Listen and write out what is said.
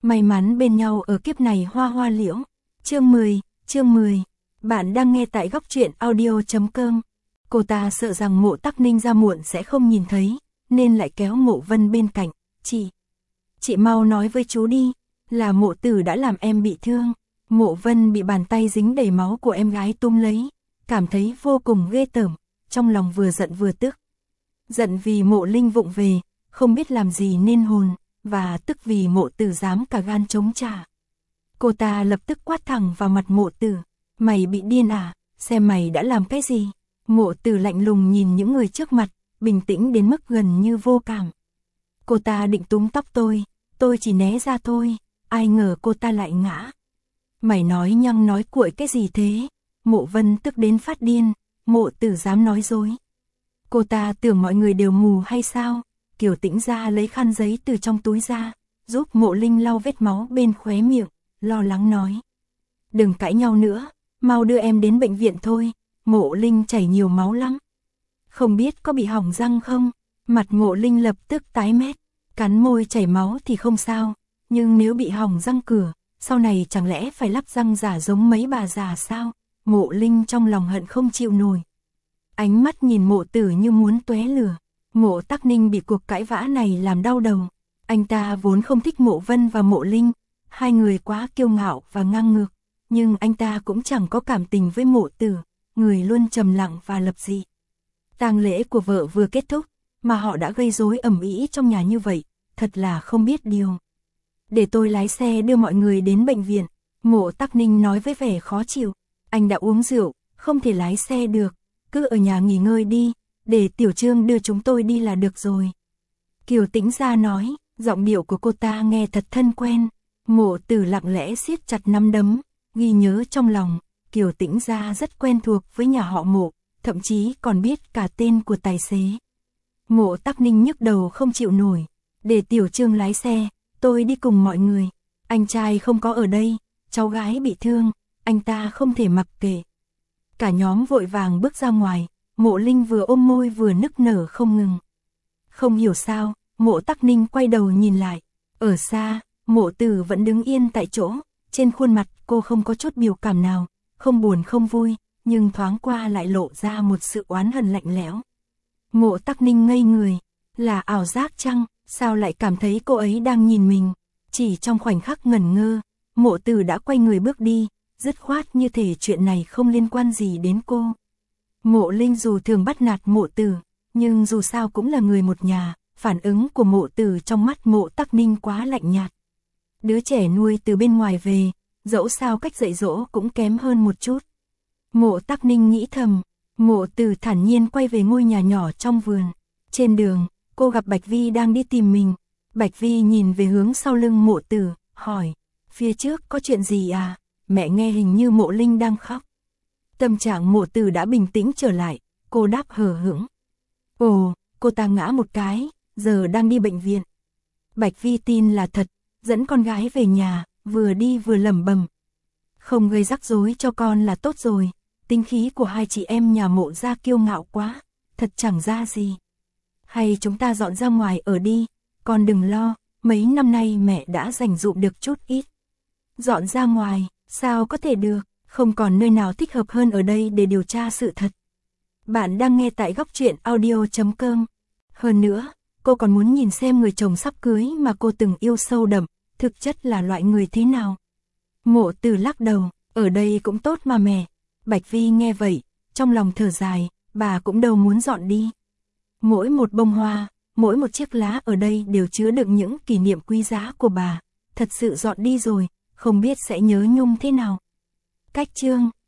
May mắn bên nhau ở kiếp này hoa hoa liễu. Chương 10. Bạn đang nghe tại góc truyện audio.com. Cô ta sợ rằng Mộ Tắc Ninh ra muộn sẽ không nhìn thấy, nên lại kéo Mộ Vân bên cạnh. Chị mau nói với chú đi, là Mộ Tử đã làm em bị thương. Mộ Vân bị bàn tay dính đầy máu của em gái túm lấy, cảm thấy vô cùng ghê tởm, trong lòng vừa giận vừa tức. Giận vì Mộ Linh vụng về, không biết làm gì nên hồn, và tức vì Mộ Tử dám cả gan chống trả. Cô ta lập tức quát thẳng vào mặt Mộ Tử, mày bị điên à, xem mày đã làm cái gì. Mộ Tử lạnh lùng nhìn những người trước mặt, bình tĩnh đến mức gần như vô cảm. Cô ta định túm tóc tôi chỉ né ra thôi, ai ngờ cô ta lại ngã. Mày nói nhăng nói cuội cái gì thế? Mộ Vân tức đến phát điên, Mộ Tử dám nói dối. Cô ta tưởng mọi người đều mù hay sao? Kiều Tĩnh ra lấy khăn giấy từ trong túi ra, giúp Mộ Linh lau vết máu bên khóe miệng, lo lắng nói. Đừng cãi nhau nữa, mau đưa em đến bệnh viện thôi, Mộ Linh chảy nhiều máu lắm. Không biết có bị hỏng răng không? Mặt Mộ Linh lập tức tái mét, cắn môi chảy máu thì không sao, nhưng nếu bị hỏng răng cửa, sau này chẳng lẽ phải lắp răng giả giống mấy bà già sao? Mộ Linh trong lòng hận không chịu nổi. Ánh mắt nhìn Mộ Tử như muốn tóe lửa. Mộ Tắc Ninh bị cuộc cãi vã này làm đau đầu. Anh ta vốn không thích Mộ Vân và Mộ Linh, hai người quá kiêu ngạo và ngang ngược, nhưng anh ta cũng chẳng có cảm tình với Mộ Tử, người luôn trầm lặng và lập dị. Tang lễ của vợ vừa kết thúc, mà họ đã gây rối ầm ĩ trong nhà như vậy, thật là không biết điều. Để tôi lái xe đưa mọi người đến bệnh viện, Mộ Tắc Ninh nói với vẻ khó chịu. Anh đã uống rượu, không thể lái xe được, cứ ở nhà nghỉ ngơi đi, để Tiểu Trương đưa chúng tôi đi là được rồi. Kiều Tĩnh ra nói, giọng điệu của cô ta nghe thật thân quen. Mộ Tử lặng lẽ siết chặt nắm đấm, ghi nhớ trong lòng, Kiều Tĩnh ra rất quen thuộc với nhà họ Mộ, thậm chí còn biết cả tên của tài xế. Mộ Tắc Ninh nhức đầu không chịu nổi, để Tiểu Trương lái xe, tôi đi cùng mọi người. Anh trai không có ở đây, cháu gái bị thương, anh ta không thể mặc kệ. Cả nhóm vội vàng bước ra ngoài, Mộ Linh vừa ôm môi vừa nức nở không ngừng. Không hiểu sao, Mộ Tắc Ninh quay đầu nhìn lại, ở xa, Mộ Tử vẫn đứng yên tại chỗ, trên khuôn mặt cô không có chút biểu cảm nào, không buồn không vui, nhưng thoáng qua lại lộ ra một sự oán hận lạnh lẽo. Mộ Tắc Ninh ngây người, là ảo giác chăng, sao lại cảm thấy cô ấy đang nhìn mình. Chỉ trong khoảnh khắc ngẩn ngơ, Mộ Tử đã quay người bước đi, dứt khoát như thể chuyện này không liên quan gì đến cô. Mộ Linh dù thường bắt nạt Mộ Tử, nhưng dù sao cũng là người một nhà, phản ứng của Mộ Tử trong mắt Mộ Tắc Ninh quá lạnh nhạt. Đứa trẻ nuôi từ bên ngoài về, dẫu sao cách dạy dỗ cũng kém hơn một chút. Mộ Tắc Ninh nghĩ thầm. Mộ Tử thản nhiên quay về ngôi nhà nhỏ trong vườn. Trên đường, cô gặp Bạch Vi đang đi tìm mình. Bạch Vi nhìn về hướng sau lưng Mộ Tử, hỏi, phía trước có chuyện gì à? Mẹ nghe hình như Mộ Linh đang khóc. Tâm trạng Mộ Tử đã bình tĩnh trở lại, cô đáp hờ hững. Ồ, cô ta ngã một cái, giờ đang đi bệnh viện. Bạch Vi tin là thật, dẫn con gái về nhà, vừa đi vừa lẩm bẩm. Không gây rắc rối cho con là tốt rồi, tính khí của hai chị em nhà Mộ gia kiêu ngạo quá, thật chẳng ra gì. Hay chúng ta dọn ra ngoài ở đi, con đừng lo, mấy năm nay mẹ đã dành dụm được chút ít. Dọn ra ngoài, sao có thể được, không còn nơi nào thích hợp hơn ở đây để điều tra sự thật. Bạn đang nghe tại góc truyện audio.com. Hơn nữa, cô còn muốn nhìn xem người chồng sắp cưới mà cô từng yêu sâu đậm, thực chất là loại người thế nào. Mộ Tử lắc đầu, ở đây cũng tốt mà mẹ. Bạch Vi nghe vậy, trong lòng thở dài, bà cũng đâu muốn dọn đi. Mỗi một bông hoa, mỗi một chiếc lá ở đây đều chứa đựng những kỷ niệm quý giá của bà. Thật sự dọn đi rồi, không biết sẽ nhớ nhung thế nào. Cách chương